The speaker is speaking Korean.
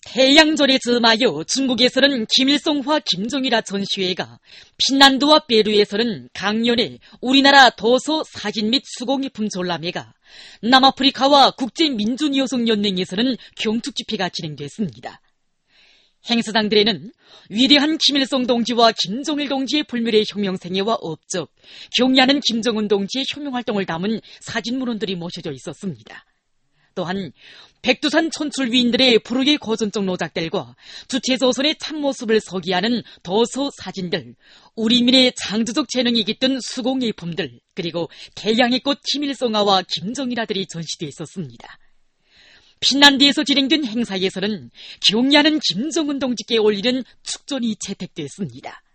태양절에 즈음하여 중국에서는 김일성화 김정일화 전시회가, 핀란드와 페루에서는 강연회 우리나라 도서 사진 및 수공예품 전람회가, 남아프리카와 국제민주여성연맹에서는 경축집회가 진행됐습니다. 행사장들에는 위대한 김일성 동지와 김정일 동지의 불멸의 혁명생애와 업적, 경의하는 김정은 동지의 혁명활동을 담은 사진문헌들이 모셔져 있었습니다. 또한 백두산 천출위인들의 불후의 고전적 노작들과 주체조선의 참모습을 서기하는 도서 사진들, 우리민의 창조적 재능이 깃든 수공예품들, 그리고 태양의 꽃 김일성화와 김정일화들이 전시되어 있었습니다. 핀란드에서 진행된 행사에서는 경의하는 김정은 동지께 올리는 축전이 채택됐습니다.